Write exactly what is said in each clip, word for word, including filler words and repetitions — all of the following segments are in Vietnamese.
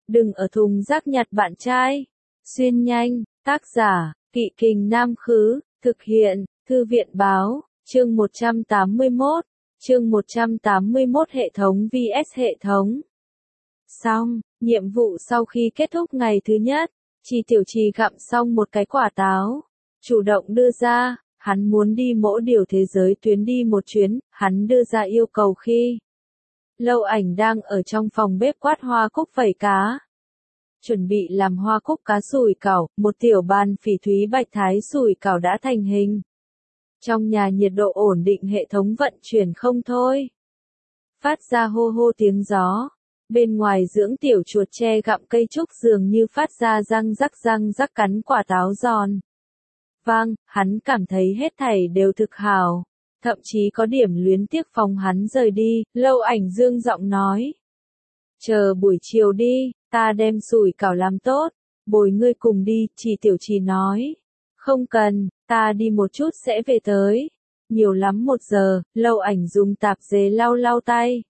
Đừng ở thùng rác nhặt bạn trai. Xuyên nhanh, tác giả, Kỵ Kình Nam Khứ, thực hiện, Thư viện Báo, chương một trăm tám mươi mốt, chương một trăm tám mươi mốt hệ thống vs hệ thống. Xong, nhiệm vụ sau khi kết thúc ngày thứ nhất, Chi Tiểu Trì gặm xong một cái quả táo, chủ động đưa ra, hắn muốn đi mỗi điều thế giới tuyến đi một chuyến, hắn đưa ra yêu cầu khi Lâu Ảnh đang ở trong phòng bếp quát hoa cúc vẩy cá. Chuẩn bị làm hoa cúc cá sủi cảo, một tiểu bàn phỉ thúy bạch thái sủi cảo đã thành hình. Trong nhà nhiệt độ ổn định, hệ thống vận chuyển không thôi. Phát ra hô hô tiếng gió. Bên ngoài dưỡng tiểu chuột tre gặm cây trúc dường như phát ra răng rắc răng rắc cắn quả táo giòn. Vang, hắn cảm thấy hết thảy đều thực hảo. Thậm chí có điểm luyến tiếc phòng hắn rời đi, Lâu Ảnh dương giọng nói. Chờ buổi chiều đi, ta đem sủi cảo làm tốt, bồi ngươi cùng đi, Chi Tiểu Trì nói. Không cần, ta đi một chút sẽ về tới. Nhiều lắm một giờ, Lâu Ảnh dùng tạp dề lau lau tay.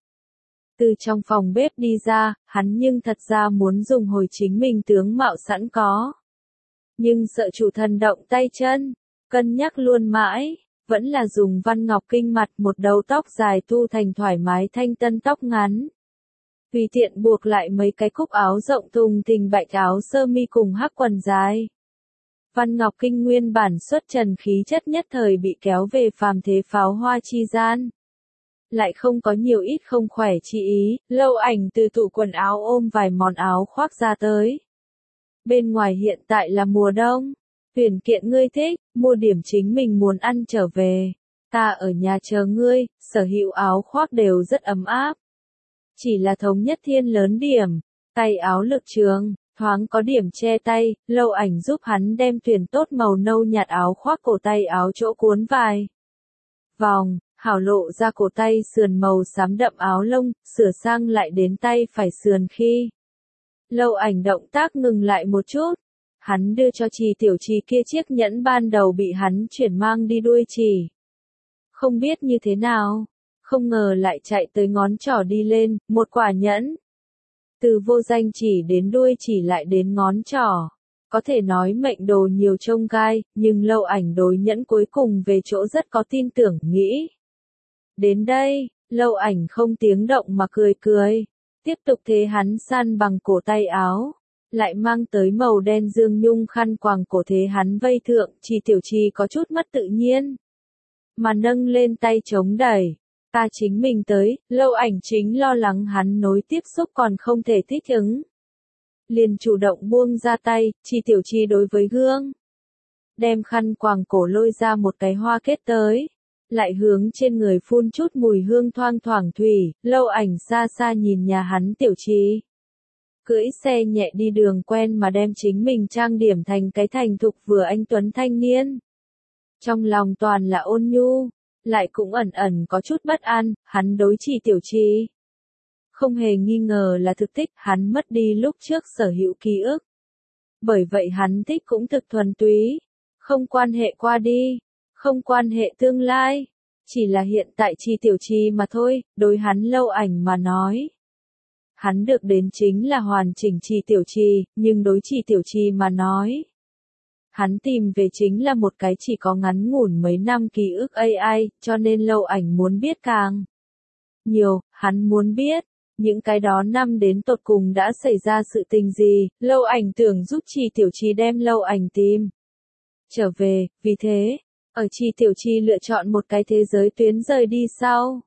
Từ trong phòng bếp đi ra, hắn nhưng thật ra muốn dùng hồi chính mình tướng mạo sẵn có. Nhưng sợ chủ thần động tay chân, cân nhắc luôn mãi, vẫn là dùng văn ngọc kinh mặt, một đầu tóc dài tu thành thoải mái thanh tân tóc ngắn. Tùy tiện buộc lại mấy cái cúc áo rộng thùng thình bạch áo sơ mi cùng hắc quần dài. Văn ngọc kinh nguyên bản xuất trần khí chất nhất thời bị kéo về phàm thế pháo hoa chi gian. Lại không có nhiều ít không khỏe chi ý, Lâu Ảnh từ tủ quần áo ôm vài món áo khoác ra tới. Bên ngoài hiện tại là mùa đông, tuyển kiện ngươi thích, mua điểm chính mình muốn ăn trở về. Ta ở nhà chờ ngươi, sở hữu áo khoác đều rất ấm áp. Chỉ là thống nhất thiên lớn điểm, tay áo lực trường, thoáng có điểm che tay, Lâu Ảnh giúp hắn đem tuyển tốt màu nâu nhạt áo khoác cổ tay áo chỗ cuốn vài vòng. Hảo lộ ra cổ tay sườn màu xám đậm áo lông, sửa sang lại đến tay phải sườn khi. Lâu Ảnh động tác ngừng lại một chút. Hắn đưa cho Chi Tiểu Trì kia chiếc nhẫn ban đầu bị hắn chuyển mang đi đuôi chỉ. Không biết như thế nào, không ngờ lại chạy tới ngón trỏ đi lên, một quả nhẫn. Từ vô danh chỉ đến đuôi chỉ lại đến ngón trỏ. Có thể nói mệnh đồ nhiều trông gai, nhưng Lâu Ảnh đối nhẫn cuối cùng về chỗ rất có tin tưởng, nghĩ. Đến đây, Lâu Ảnh không tiếng động mà cười cười. Tiếp tục thế hắn săn bằng cổ tay áo. Lại mang tới màu đen dương nhung khăn quàng cổ thế hắn vây thượng, Chi Tiểu Trì có chút mất tự nhiên. Mà nâng lên tay chống đẩy. Ta chính mình tới, Lâu Ảnh chính lo lắng hắn nối tiếp xúc còn không thể thích ứng. Liền chủ động buông ra tay, Chi Tiểu Trì đối với gương. Đem khăn quàng cổ lôi ra một cái hoa kết tới. Lại hướng trên người phun chút mùi hương thoang thoảng thủy, Lâu Ảnh xa xa nhìn nhà hắn Tiểu Trì. Cưỡi xe nhẹ đi đường quen mà đem chính mình trang điểm thành cái thành thục vừa anh tuấn thanh niên. Trong lòng toàn là ôn nhu, lại cũng ẩn ẩn có chút bất an, hắn đối Chi Tiểu Trì. Không hề nghi ngờ là thực thích, hắn mất đi lúc trước sở hữu ký ức. Bởi vậy hắn thích cũng thực thuần túy, không quan hệ qua đi. Không quan hệ tương lai, chỉ là hiện tại Chi Tiểu Trì mà thôi, đối hắn Lâu Ảnh mà nói. Hắn được đến chính là hoàn chỉnh Chi Tiểu Trì, nhưng đối Chi Tiểu Trì mà nói. Hắn tìm về chính là một cái chỉ có ngắn ngủn mấy năm ký ức a i, cho nên Lâu Ảnh muốn biết càng nhiều, hắn muốn biết, những cái đó năm đến tột cùng đã xảy ra sự tình gì, Lâu Ảnh tưởng giúp Chi Tiểu Trì đem Lâu Ảnh tìm trở về, vì thế. Ở Chi Tiểu Trì lựa chọn một cái thế giới tuyến rời đi sau.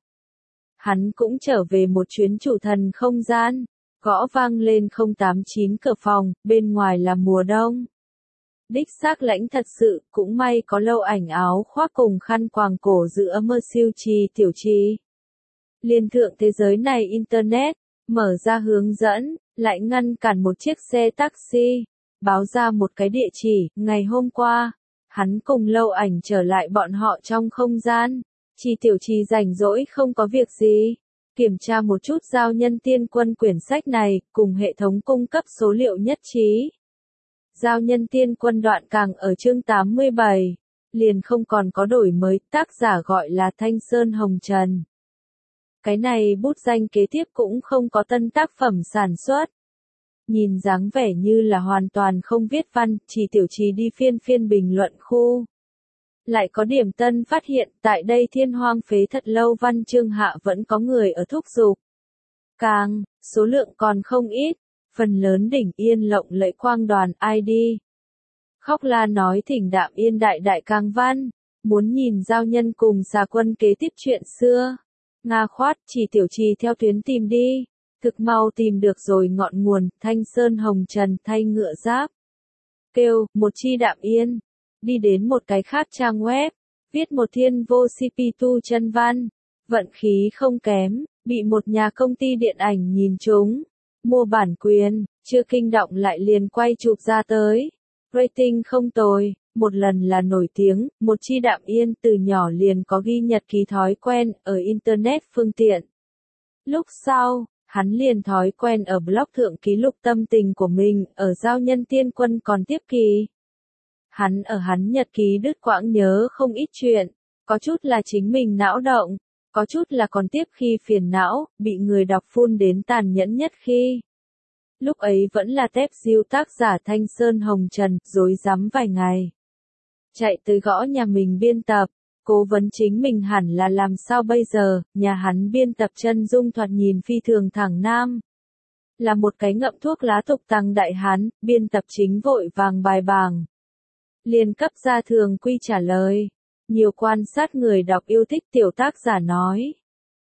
Hắn cũng trở về một chuyến chủ thần không gian, gõ vang lên không tám chín cửa phòng, bên ngoài là mùa đông. Đích xác lạnh thật sự, cũng may có Lâu Ảnh áo khoác cùng khăn quàng cổ giữ ấm mơ siêu Chi Tiểu Trì. Liên thượng thế giới này Internet, mở ra hướng dẫn, lại ngăn cản một chiếc xe taxi, báo ra một cái địa chỉ, ngày hôm qua. Hắn cùng Lâu Ảnh trở lại bọn họ trong không gian. Chi Tiểu Trì rảnh rỗi không có việc gì. Kiểm tra một chút giao nhân tiên quân quyển sách này, cùng hệ thống cung cấp số liệu nhất trí. Giao nhân tiên quân đoạn càng ở chương tám mươi bảy. Liền không còn có đổi mới, tác giả gọi là Thanh Sơn Hồng Trần. Cái này bút danh kế tiếp cũng không có tân tác phẩm sản xuất. nhìn dáng vẻ như là hoàn toàn không viết văn, chỉ tiểu trì đi phiên phiên bình luận khu. Lại có điểm tân phát hiện, tại đây thiên hoang phế thật lâu văn chương hạ vẫn có người ở thúc giục. Càng, số lượng còn không ít, phần lớn đỉnh yên lộng lẫy quang đoàn i đê. Khóc la nói thỉnh đạm yên đại đại càng văn, muốn nhìn giao nhân cùng xà quân kế tiếp chuyện xưa. Nga khoát chỉ tiểu trì theo tuyến tìm đi, thực mau tìm được rồi ngọn nguồn, thanh sơn hồng trần thay ngựa giáp. Kêu, một chi đạm yên, đi đến một cái khác trang web, viết một thiên vô xê pê tu chân văn, vận khí không kém, bị một nhà công ty điện ảnh nhìn trúng, mua bản quyền, chưa kinh động lại liền quay chụp ra tới. Rating không tồi, một lần là nổi tiếng, một chi đạm yên từ nhỏ liền có ghi nhật ký thói quen ở Internet phương tiện. Lúc sau, hắn liền thói quen ở blog thượng ký lục tâm tình của mình, ở giao nhân tiên quân còn tiếp kỳ. Hắn ở hắn nhật ký đứt quãng nhớ không ít chuyện, có chút là chính mình não động, có chút là còn tiếp khi phiền não, bị người đọc phun đến tàn nhẫn nhất khi. Lúc ấy vẫn là tép diêu tác giả Thanh Sơn Hồng Trần, dối rắm vài ngày. Chạy tới gõ nhà mình biên tập, cố vấn chính mình hẳn là làm sao bây giờ, nhà hắn biên tập chân dung thoạt nhìn phi thường thẳng nam. Là một cái ngậm thuốc lá tục tăng đại hán, biên tập chính vội vàng bài bảng. Liên cấp ra thường quy trả lời. Nhiều quan sát người đọc yêu thích tiểu tác giả nói.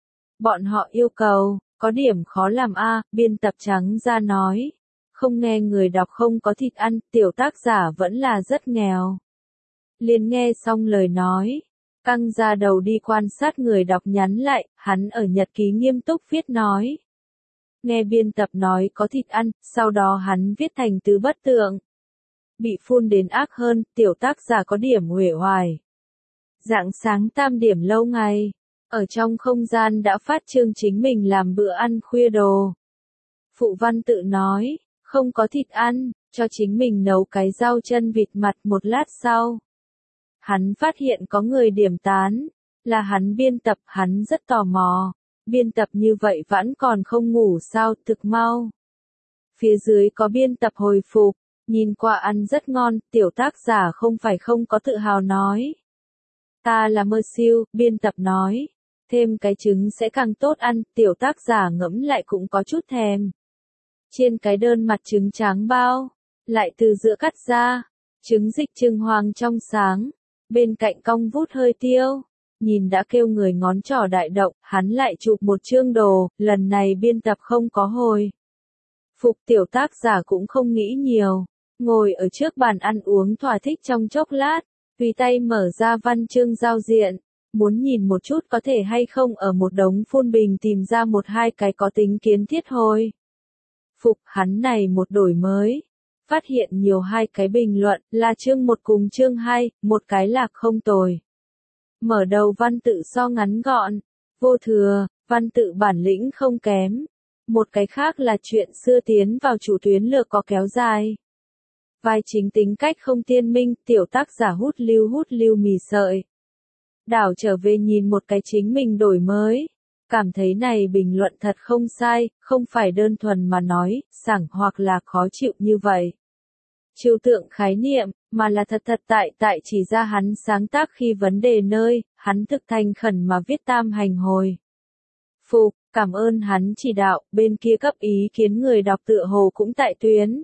Bọn họ yêu cầu, có điểm khó làm a, biên tập trắng ra nói. Không nghe người đọc không có thịt ăn, tiểu tác giả vẫn là rất nghèo. Liên nghe xong lời nói, căng ra đầu đi quan sát người đọc nhắn lại, hắn ở nhật ký nghiêm túc viết nói. Nghe biên tập nói có thịt ăn, sau đó hắn viết thành tứ bất tượng. Bị phun đến ác hơn, tiểu tác giả có điểm uể oải. Rạng sáng tam điểm lâu ngày, ở trong không gian đã phát trương chính mình làm bữa ăn khuya đồ. Phụ văn tự nói, không có thịt ăn, cho chính mình nấu cái rau chân vịt mặt một lát sau. Hắn phát hiện có người điểm tán, là hắn biên tập, hắn rất tò mò. Biên tập như vậy vẫn còn không ngủ sao, thực mau. Phía dưới có biên tập hồi phục, nhìn qua ăn rất ngon, tiểu tác giả không phải không có tự hào nói. Ta là mơ siêu, biên tập nói. Thêm cái trứng sẽ càng tốt ăn, tiểu tác giả ngẫm lại cũng có chút thèm. Trên cái đơn mặt trứng tráng bao, lại từ giữa cắt ra, trứng dịch trưng hoàng trong sáng, bên cạnh cong vút hơi tiêu. Nhìn đã kêu người ngón trỏ đại động, hắn lại chụp một chương đồ, lần này biên tập không có hồi. Phục tiểu tác giả cũng không nghĩ nhiều, ngồi ở trước bàn ăn uống thỏa thích trong chốc lát, tùy tay mở ra văn chương giao diện, muốn nhìn một chút có thể hay không ở một đống phun bình tìm ra một hai cái có tính kiến thiết hồi. Phục hắn này một đổi mới, phát hiện nhiều hai cái bình luận là chương một cùng chương hai, một cái là không tồi. Mở đầu văn tự so ngắn gọn, vô thừa, văn tự bản lĩnh không kém. Một cái khác là chuyện xưa tiến vào chủ tuyến lược có kéo dài. Vai chính tính cách không tiên minh, tiểu tác giả hút lưu hút lưu mì sợi. Đảo trở về nhìn một cái chính mình đổi mới. Cảm thấy này bình luận thật không sai, không phải đơn thuần mà nói, sảng hoặc là khó chịu như vậy. Trừu tượng khái niệm, mà là thật thật tại tại chỉ ra hắn sáng tác khi vấn đề nơi, hắn thực thành khẩn mà viết tam hành hồi. Phục, cảm ơn hắn chỉ đạo, bên kia cấp ý kiến người đọc tựa hồ cũng tại tuyến.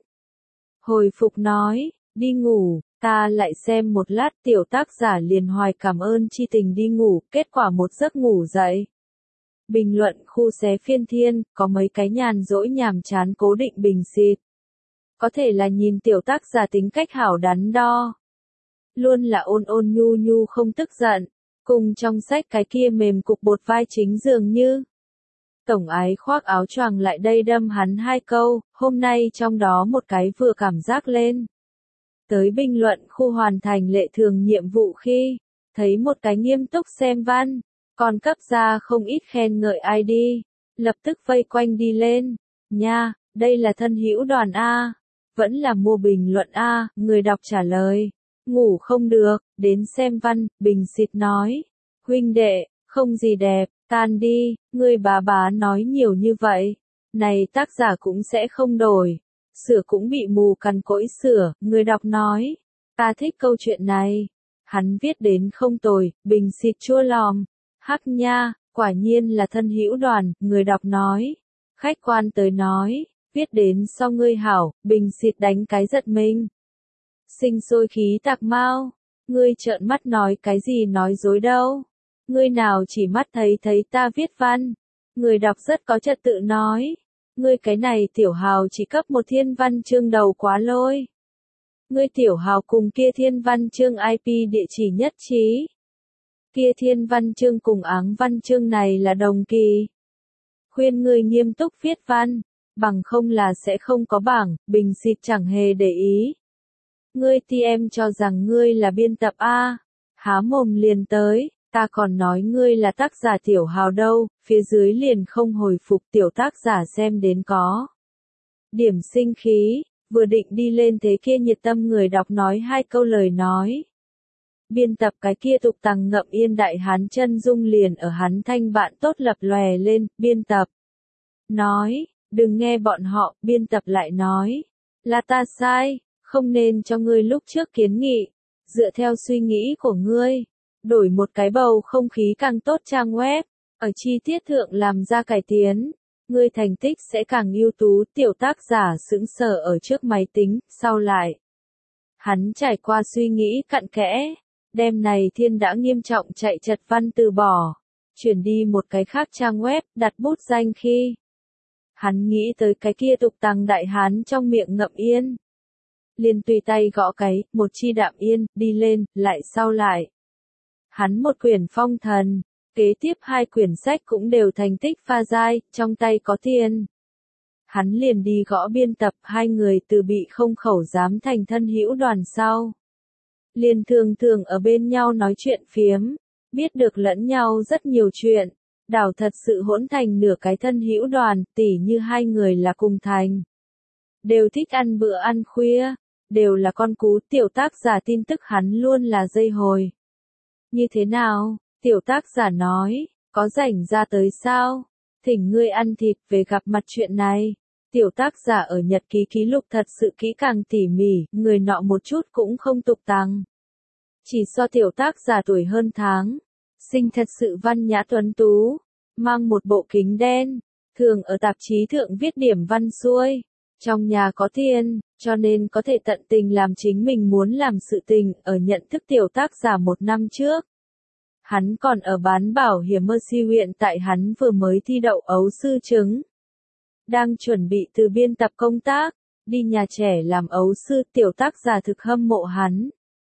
Hồi phục nói, đi ngủ, ta lại xem một lát tiểu tác giả liền hoài cảm ơn chi tình đi ngủ, kết quả một giấc ngủ dậy. Bình luận khu xé phiên thiên, có mấy cái nhàn dỗi nhàm chán cố định bình xịt. Có thể là nhìn tiểu tác giả tính cách hảo đắn đo. Luôn là ôn ôn nhu nhu không tức giận, cùng trong sách cái kia mềm cục bột vai chính dường như. Tổng ái khoác áo choàng lại đây đâm hắn hai câu, hôm nay trong đó một cái vừa cảm giác lên. Tới bình luận khu hoàn thành lệ thường nhiệm vụ khi, thấy một cái nghiêm túc xem văn, còn cấp ra không ít khen ngợi i đê, lập tức vây quanh đi lên. Nha, đây là thân hữu đoàn A, vẫn là mua bình luận A, người đọc trả lời. Ngủ không được, đến xem văn, bình xịt nói. Huynh đệ, không gì đẹp, tan đi, người bà bá nói nhiều như vậy. Này tác giả cũng sẽ không đổi. sửa cũng bị mù cằn cỗi sửa, người đọc nói. Ta thích câu chuyện này. Hắn viết đến không tồi, bình xịt chua lòm. Hắc nha, quả nhiên là thân hữu đoàn, người đọc nói. Khách quan tới nói, viết đến sau ngươi hảo, bình xịt đánh cái giật mình. Sinh sôi khí tạc mau, ngươi trợn mắt nói cái gì nói dối đâu. Ngươi nào chỉ mắt thấy thấy ta viết văn. Người đọc rất có trật tự nói. Ngươi cái này tiểu hào chỉ cấp một thiên văn chương đầu quá lôi. Ngươi tiểu hào cùng kia thiên văn chương i pê địa chỉ nhất trí. Kia thiên văn chương cùng áng văn chương này là đồng kỳ. Khuyên ngươi nghiêm túc viết văn, bằng không là sẽ không có bảng, bình xịt chẳng hề để ý. Ngươi ti em cho rằng ngươi là biên tập A, há mồm liền tới, ta còn nói ngươi là tác giả tiểu hào đâu, phía dưới liền không hồi phục tiểu tác giả xem đến có. Điểm sinh khí, vừa định đi lên thế kia nhiệt tâm người đọc nói hai câu lời nói. Biên tập cái kia tục tằng ngậm yên đại hán chân dung liền ở hắn thanh bạn tốt lập lòe lên, biên tập. Nói, đừng nghe bọn họ, biên tập lại nói. Là ta sai, không nên cho ngươi lúc trước kiến nghị. Dựa theo suy nghĩ của ngươi, đổi một cái bầu không khí càng tốt trang web, ở chi tiết thượng làm ra cải tiến. Ngươi thành tích sẽ càng ưu tú, tiểu tác giả sững sờ ở trước máy tính, sau lại. Hắn trải qua suy nghĩ cặn kẽ, đêm này thiên đã nghiêm trọng chạy chật văn từ bỏ, chuyển đi một cái khác trang web, đặt bút danh khi. Hắn nghĩ tới cái kia tục tằng đại hán trong miệng ngậm yên. Liền tùy tay gõ cái, một chi đạm yên, đi lên, lại sau lại. Hắn một quyển phong thần, kế tiếp hai quyển sách cũng đều thành tích pha giai, trong tay có tiền. Hắn liền đi gõ biên tập, hai người từ bị không khẩu dám thành thân hữu đoàn sau. Liền thường thường ở bên nhau nói chuyện phiếm, biết được lẫn nhau rất nhiều chuyện, đảo thật sự hỗn thành nửa cái thân hữu đoàn, tỉ như hai người là cùng thành. Đều thích ăn bữa ăn khuya, đều là con cú, tiểu tác giả tin tức hắn luôn là dây hồi. Như thế nào? Tiểu tác giả nói, có rảnh ra tới sao? Thỉnh ngươi ăn thịt về gặp mặt chuyện này. Tiểu tác giả ở nhật ký ký lục thật sự kỹ càng tỉ mỉ, người nọ một chút cũng không tục tằng. Chỉ so tiểu tác giả tuổi hơn tháng, sinh thật sự văn nhã tuấn tú, mang một bộ kính đen, thường ở tạp chí thượng viết điểm văn xuôi. Trong nhà có tiền, cho nên có thể tận tình làm chính mình muốn làm sự tình, ở nhận thức tiểu tác giả một năm trước. Hắn còn ở bán bảo hiểm Mercy huyện tại hắn vừa mới thi đậu ấu sư chứng. Đang chuẩn bị từ biên tập công tác, đi nhà trẻ làm ấu sư, tiểu tác giả thực hâm mộ hắn.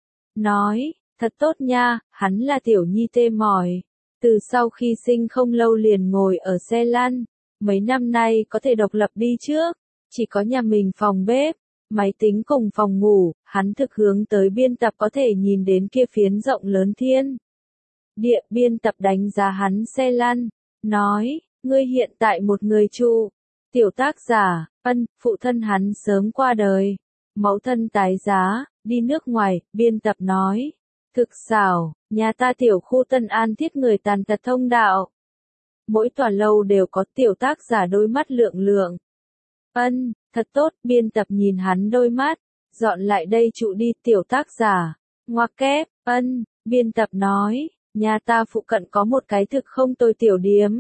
Nói, thật tốt nha, hắn là tiểu nhi tê mỏi. Từ sau khi sinh không lâu liền ngồi ở xe lăn, mấy năm nay có thể độc lập đi trước, chỉ có nhà mình phòng bếp, máy tính cùng phòng ngủ, hắn thực hướng tới biên tập có thể nhìn đến kia phiến rộng lớn thiên. Địa biên tập đánh giá hắn xe lăn, nói, ngươi hiện tại một người trụ. Tiểu tác giả, ân, phụ thân hắn sớm qua đời. Mẫu thân tái giá, đi nước ngoài, biên tập nói. Thực xảo, nhà ta tiểu khu Tân An thiết người tàn tật thông đạo. Mỗi tòa lâu đều có tiểu tác giả đôi mắt lượng lượng. Ân, thật tốt, biên tập nhìn hắn đôi mắt. Dọn lại đây trụ đi, tiểu tác giả. Ngoặc kép, ân, biên tập nói. Nhà ta phụ cận có một cái thực không tồi tiểu điếm.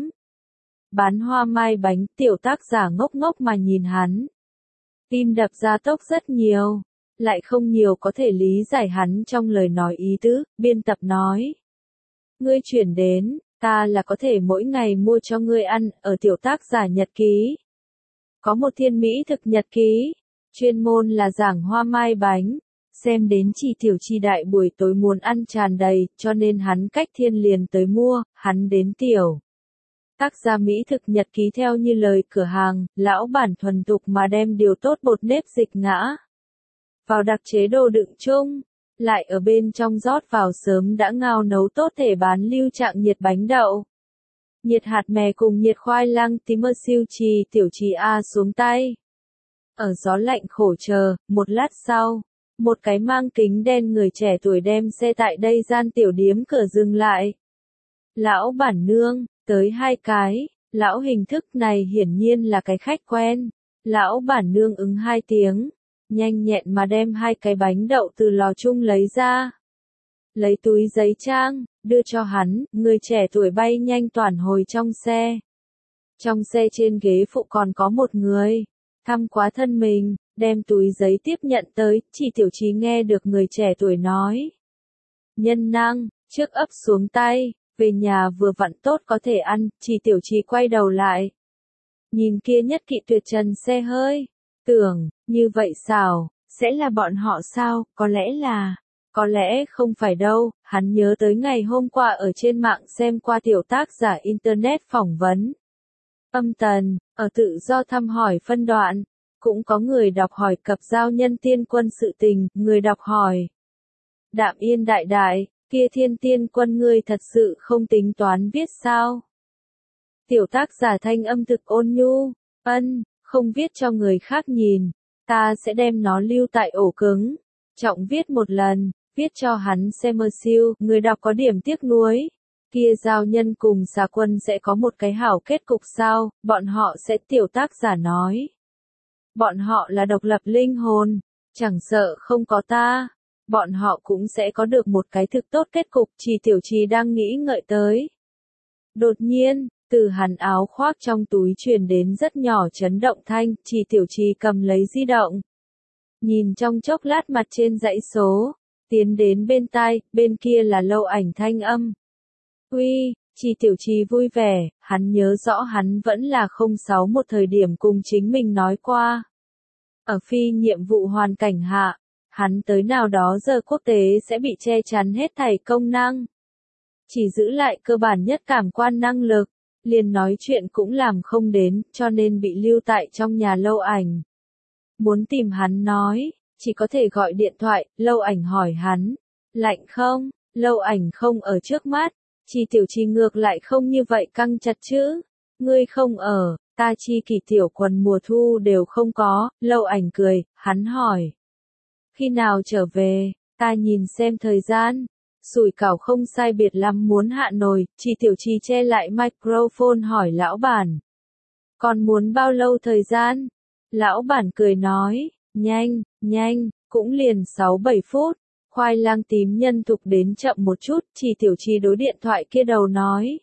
Bán hoa mai bánh, tiểu tác giả ngốc ngốc mà nhìn hắn. Tim đập ra tốc rất nhiều, lại không nhiều có thể lý giải hắn trong lời nói ý tứ, biên tập nói. Ngươi chuyển đến, ta là có thể mỗi ngày mua cho ngươi ăn, ở tiểu tác giả nhật ký. Có một thiên mỹ thực nhật ký, chuyên môn là giảng hoa mai bánh. Xem đến chỉ tiểu chi đại buổi tối muốn ăn tràn đầy, cho nên hắn cách thiên liền tới mua, hắn đến tiểu. Tác gia mỹ thực nhật ký theo như lời cửa hàng, lão bản thuần tục mà đem điều tốt bột nếp dịch ngã. Vào đặc chế đồ đựng chung, lại ở bên trong rót vào sớm đã ngao nấu tốt thể bán lưu trạng nhiệt bánh đậu. Nhiệt hạt mè cùng nhiệt khoai lang tím mơ siêu trì tiểu trì A xuống tay. Ở gió lạnh khổ chờ, một lát sau. Một cái mang kính đen người trẻ tuổi đem xe tại đây gian tiểu điếm cửa dừng lại. Lão bản nương, tới hai cái, lão hình thức này hiển nhiên là cái khách quen. Lão bản nương ứng hai tiếng, nhanh nhẹn mà đem hai cái bánh đậu từ lò chung lấy ra. Lấy túi giấy trang, đưa cho hắn, người trẻ tuổi bay nhanh toàn hồi trong xe. Trong xe trên ghế phụ còn có một người, thăm quá thân mình, đem túi giấy tiếp nhận tới, chỉ tiểu trí nghe được người trẻ tuổi nói. Nhân năng, trước ấp xuống tay, về nhà vừa vặn tốt có thể ăn, chỉ tiểu trí quay đầu lại. Nhìn kia nhất kỵ tuyệt trần xe hơi, tưởng, như vậy sao, sẽ là bọn họ sao, có lẽ là, có lẽ không phải đâu, hắn nhớ tới ngày hôm qua ở trên mạng xem qua tiểu tác giả Internet phỏng vấn. Âm tần, ở tự do thăm hỏi phân đoạn, cũng có người đọc hỏi cập giao nhân tiên quân sự tình, người đọc hỏi. Đạm yên đại đại, kia thiên tiên quân ngươi thật sự không tính toán viết sao? Tiểu tác giả thanh âm thực ôn nhu, ân, không viết cho người khác nhìn, ta sẽ đem nó lưu tại ổ cứng, trọng viết một lần, viết cho hắn xem mơ siêu, người đọc có điểm tiếc nuối. Kia giao nhân cùng xà quân sẽ có một cái hảo kết cục sao, bọn họ sẽ tiểu tác giả nói. Bọn họ là độc lập linh hồn, chẳng sợ không có ta, bọn họ cũng sẽ có được một cái thực tốt kết cục, chỉ tiểu trì đang nghĩ ngợi tới. Đột nhiên, từ hắn áo khoác trong túi truyền đến rất nhỏ chấn động thanh, chỉ tiểu trì cầm lấy di động. Nhìn trong chốc lát mặt trên dãy số, tiến đến bên tai, bên kia là Lâu Ảnh thanh âm. Uy, chỉ tiểu trì vui vẻ, hắn nhớ rõ hắn vẫn là không sáu một thời điểm cùng chính mình nói qua. Ở phi nhiệm vụ hoàn cảnh hạ, hắn tới nào đó giờ quốc tế sẽ bị che chắn hết thảy công năng. Chỉ giữ lại cơ bản nhất cảm quan năng lực, liền nói chuyện cũng làm không đến, cho nên bị lưu tại trong nhà Lâu Ảnh. Muốn tìm hắn nói, chỉ có thể gọi điện thoại, Lâu Ảnh hỏi hắn, lạnh không, Lâu Ảnh không ở trước mắt, chỉ tiểu trì ngược lại không như vậy căng chặt chứ, ngươi không ở, ta chi kỳ tiểu quần mùa thu đều không có, Lâu Ảnh cười, hắn hỏi. Khi nào trở về, ta nhìn xem thời gian, sủi cảo không sai biệt lắm muốn hạ nồi, chỉ tiểu trì che lại microphone hỏi lão bản. Còn muốn bao lâu thời gian? Lão bản cười nói, nhanh, nhanh, cũng liền sáu bảy phút. Khoai lang tím nhân thục đến chậm một chút, chỉ tiểu trì đối điện thoại kia đầu nói.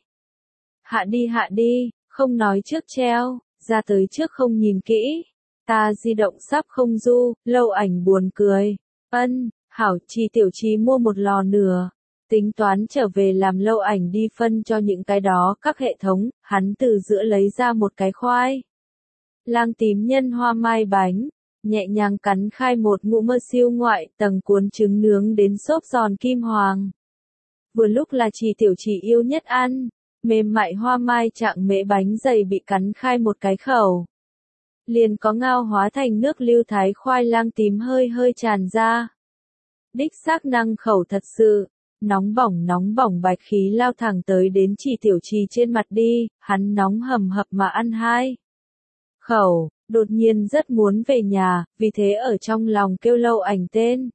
Hạ đi hạ đi, không nói trước treo, ra tới trước không nhìn kỹ. Ta di động sắp không du, Lâu Ảnh buồn cười. Ân, hảo, chỉ tiểu trì mua một lò nửa. Tính toán trở về làm Lâu Ảnh đi phân cho những cái đó các hệ thống, hắn từ giữa lấy ra một cái khoai lang tím nhân hoa mai bánh. Nhẹ nhàng cắn khai một ngụm mơ siêu ngoại, tầng cuốn trứng nướng đến xốp giòn kim hoàng. Vừa lúc là chỉ tiểu trì yêu nhất ăn, mềm mại hoa mai trạng mễ bánh dày bị cắn khai một cái khẩu. Liền có ngao hóa thành nước lưu thái khoai lang tím hơi hơi tràn ra. Đích xác năng khẩu thật sự, nóng bỏng nóng bỏng bạch khí lao thẳng tới đến chỉ tiểu trì trên mặt đi, hắn nóng hầm hập mà ăn hai khẩu. Đột nhiên rất muốn về nhà, vì thế ở trong lòng kêu Lâu Ảnh tên.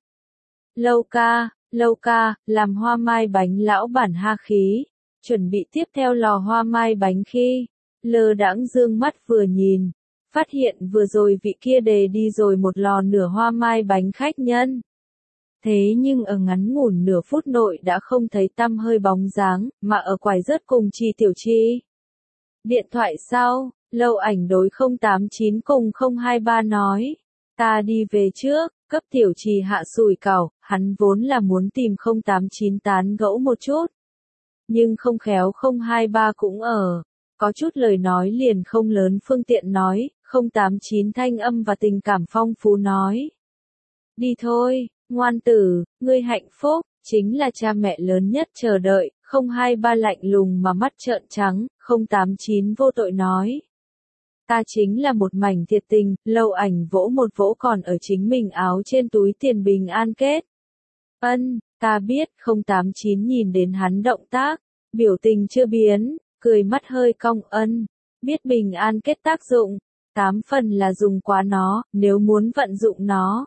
Lâu ca, Lâu ca, làm hoa mai bánh lão bản ha khí, chuẩn bị tiếp theo lò hoa mai bánh khi, lơ đãng dương mắt vừa nhìn, phát hiện vừa rồi vị kia đề đi rồi một lò nửa hoa mai bánh khách nhân. Thế nhưng ở ngắn ngủn nửa phút nội đã không thấy tăm hơi bóng dáng, mà ở quải rớt cùng chi tiểu chi. Điện thoại sau. Lâu Ảnh đối không tám chín cùng không hai ba nói, ta đi về trước, cấp tiểu trì hạ sủi cảo, hắn vốn là muốn tìm không tám chín tán gẫu một chút. Nhưng không khéo không hai ba cũng ở, có chút lời nói liền không lớn phương tiện nói, không tám chín thanh âm và tình cảm phong phú nói. Đi thôi, ngoan tử, ngươi hạnh phúc, chính là cha mẹ lớn nhất chờ đợi, không hai ba lạnh lùng mà mắt trợn trắng, không tám chín vô tội nói. Ta chính là một mảnh thiệt tình, Lâu Ảnh vỗ một vỗ còn ở chính mình áo trên túi tiền bình an kết. Ân, ta biết, không tám chín nhìn đến hắn động tác, biểu tình chưa biến, cười mắt hơi cong ân, biết bình an kết tác dụng, tám phần là dùng quá nó, nếu muốn vận dụng nó.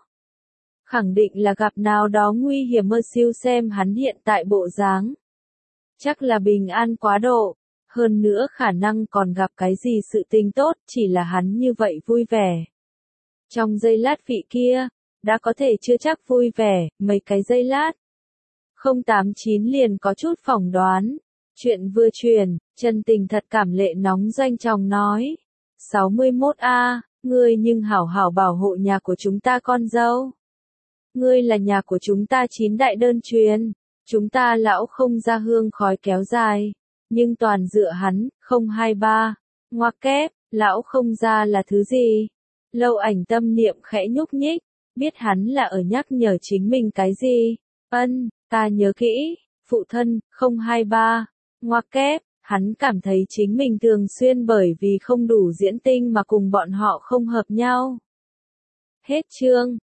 Khẳng định là gặp nào đó nguy hiểm mơ siêu xem hắn hiện tại bộ dáng. Chắc là bình an quá độ. hơn nữa khả năng còn gặp cái gì sự tình tốt, chỉ là hắn như vậy vui vẻ. Trong giây lát vị kia, đã có thể chưa chắc vui vẻ, mấy cái giây lát. không tám chín liền có chút phỏng đoán. Chuyện vừa truyền, chân tình thật cảm lệ nóng doanh tròng nói. sáu mươi mốt A, ngươi nhưng hảo hảo bảo hộ nhà của chúng ta con dâu. Ngươi là nhà của chúng ta chín đại đơn truyền. Chúng ta lão không ra hương khói kéo dài. Nhưng toàn dựa hắn, không hai ba. Ngoặc kép, lão không ra là thứ gì? Lâu ảnh tâm niệm khẽ nhúc nhích. Biết hắn là ở nhắc nhở chính mình cái gì? Ân, ta nhớ kỹ. Phụ thân, không hai ba. Ngoặc kép, hắn cảm thấy chính mình thường xuyên bởi vì không đủ diễn tinh mà cùng bọn họ không hợp nhau. Hết chương.